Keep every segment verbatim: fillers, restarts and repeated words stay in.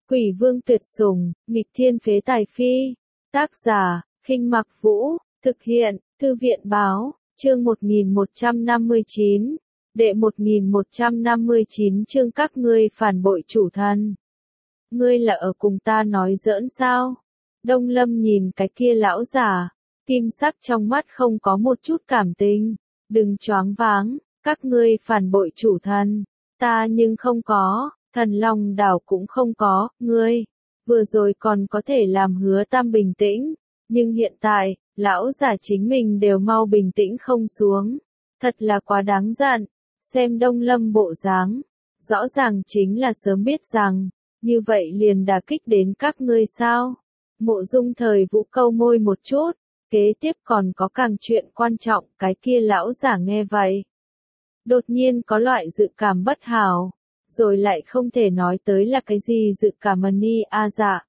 Quỷ vương tuyệt sủng, nghịch thiên phế tài phi. Tác giả, Khinh Mặc Vũ, thực hiện, Thư viện báo, chương một nghìn một trăm năm mươi chín, đệ một nghìn một trăm năm mươi chín chương các ngươi phản bội chủ thần. Ngươi là ở cùng ta nói giỡn sao? Đông Lâm nhìn cái kia lão già, kim sắc trong mắt không có một chút cảm tình. Đừng choáng váng, các ngươi phản bội chủ thần, ta nhưng không có, Thần Long đảo cũng không có, ngươi, vừa rồi còn có thể làm Hứa Tam bình tĩnh, nhưng hiện tại, lão già chính mình đều mau bình tĩnh không xuống, thật là quá đáng giận, xem Đông Lâm bộ dáng, rõ ràng chính là sớm biết rằng, như vậy liền đả kích đến các ngươi sao? Mộ Dung Thời Vũ câu môi một chút, kế tiếp còn có càng chuyện quan trọng, cái kia lão giả nghe vậy. Đột nhiên có loại dự cảm bất hảo, rồi lại không thể nói tới là cái gì dự cảm ni a dạ.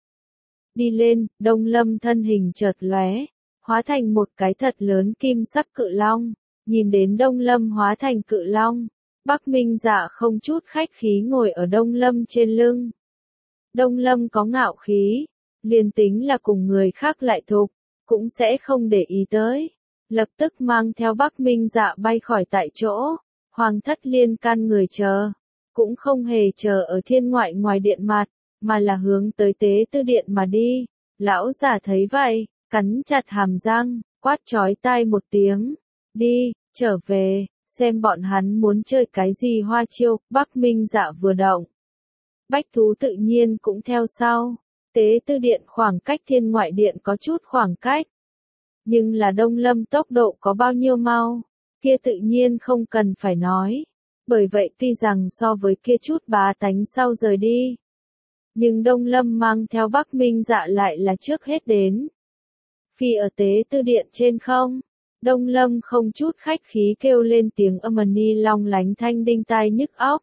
Đi lên, Đông Lâm thân hình chợt lóe, hóa thành một cái thật lớn kim sắc cự long, nhìn đến Đông Lâm hóa thành cự long, Bắc Minh Dạ không chút khách khí ngồi ở Đông Lâm trên lưng. Đông Lâm có ngạo khí, liền tính là cùng người khác lại thục, cũng sẽ không để ý tới, lập tức mang theo Bắc Minh Dạ bay khỏi tại chỗ, Hoàng thất liên can người chờ, cũng không hề chờ ở thiên ngoại ngoài điện mặt, mà là hướng tới tế tư điện mà đi. Lão già thấy vậy, cắn chặt hàm răng, quát chói tai một tiếng, đi, trở về, xem bọn hắn muốn chơi cái gì hoa chiêu. Bắc Minh Dạ vừa động, bách thú tự nhiên cũng theo sau. Tế tư điện khoảng cách thiên ngoại điện có chút khoảng cách, nhưng là Đông Lâm tốc độ có bao nhiêu mau, kia tự nhiên không cần phải nói. Bởi vậy tuy rằng so với kia chút bá tánh sau rời đi, nhưng Đông Lâm mang theo Bắc Minh Dạ lại là trước hết đến. Phi ở tế tư điện trên không, Đông Lâm không chút khách khí kêu lên tiếng âm ni long lánh thanh đinh tai nhức óc.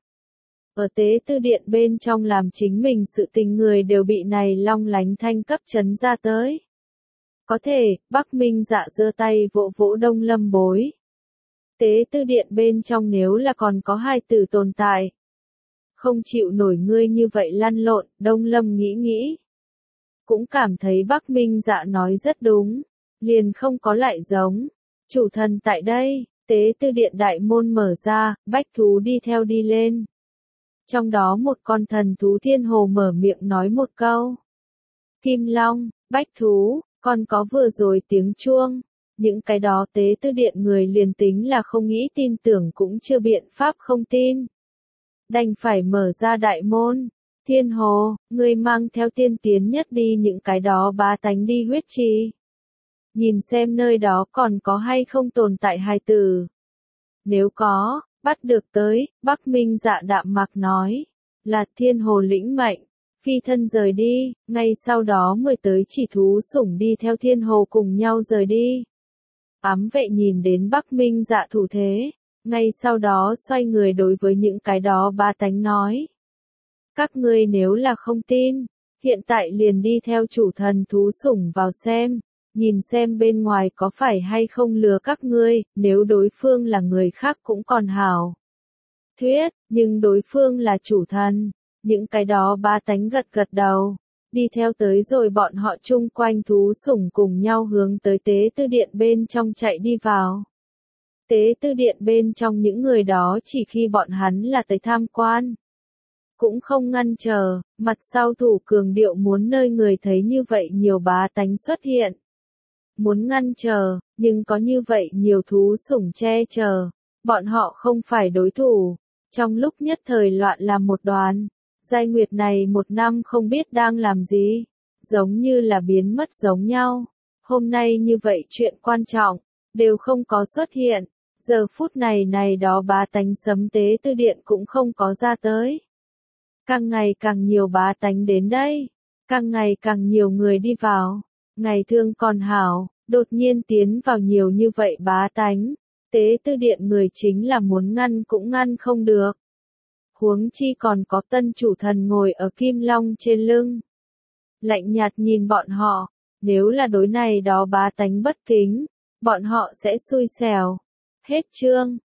Ở tế tư điện bên trong làm chính mình sự tình người đều bị này long lánh thanh cấp chấn ra tới. Có thể, Bắc Minh Dạ giơ tay vỗ vỗ Đông Lâm bối. Tế tư điện bên trong nếu là còn có hai tử tồn tại, không chịu nổi ngươi như vậy lăn lộn. Đông Lâm nghĩ nghĩ, cũng cảm thấy Bắc Minh Dạ nói rất đúng, liền không có lại giống. Chủ thần tại đây, tế tư điện đại môn mở ra, bách thú đi theo đi lên. Trong đó một con thần thú thiên hồ mở miệng nói một câu. Kim Long, bách thú, còn có vừa rồi tiếng chuông. Những cái đó tế tư điện người liền tính là không nghĩ tin tưởng cũng chưa biện pháp không tin. Đành phải mở ra đại môn. Thiên hồ, người mang theo tiên tiến nhất đi những cái đó bá tánh đi huyết trì. Nhìn xem nơi đó còn có hay không tồn tại hài tử. Nếu có, bắt được tới. Bắc Minh Dạ đạm mạc nói, là thiên hồ lĩnh mệnh, phi thân rời đi, ngay sau đó mười tới chỉ thú sủng đi theo thiên hồ cùng nhau rời đi. Ám vệ nhìn đến Bắc Minh Dạ thủ thế, ngay sau đó xoay người đối với những cái đó ba tánh nói. Các ngươi nếu là không tin, hiện tại liền đi theo chủ thần thú sủng vào xem, nhìn xem bên ngoài có phải hay không lừa các ngươi, nếu đối phương là người khác cũng còn hảo. Thuyết, nhưng đối phương là chủ thần, những cái đó ba tánh gật gật đầu. Đi theo tới rồi bọn họ chung quanh thú sủng cùng nhau hướng tới tế tư điện bên trong chạy đi vào. Tế tư điện bên trong những người đó chỉ khi bọn hắn là tới tham quan, cũng không ngăn chờ, mặt sau thủ cường điệu muốn nơi người thấy như vậy nhiều bá tánh xuất hiện. Muốn ngăn chờ, nhưng có như vậy nhiều thú sủng che chở, bọn họ không phải đối thủ. Trong lúc nhất thời loạn làm một đoàn. Giai Nguyệt này một năm không biết đang làm gì, giống như là biến mất giống nhau. Hôm nay như vậy chuyện quan trọng, đều không có xuất hiện. Giờ phút này này đó bá tánh sấm tế tư điện cũng không có ra tới. Càng ngày càng nhiều bá tánh đến đây, càng ngày càng nhiều người đi vào. Ngày thương còn hảo, đột nhiên tiến vào nhiều như vậy bá tánh. Tế tư điện người chính là muốn ngăn cũng ngăn không được. Huống chi còn có tân chủ thần ngồi ở Kim Long trên lưng. Lạnh nhạt nhìn bọn họ, nếu là đối này đó bá tánh bất kính, bọn họ sẽ xui xẻo. Hết chương.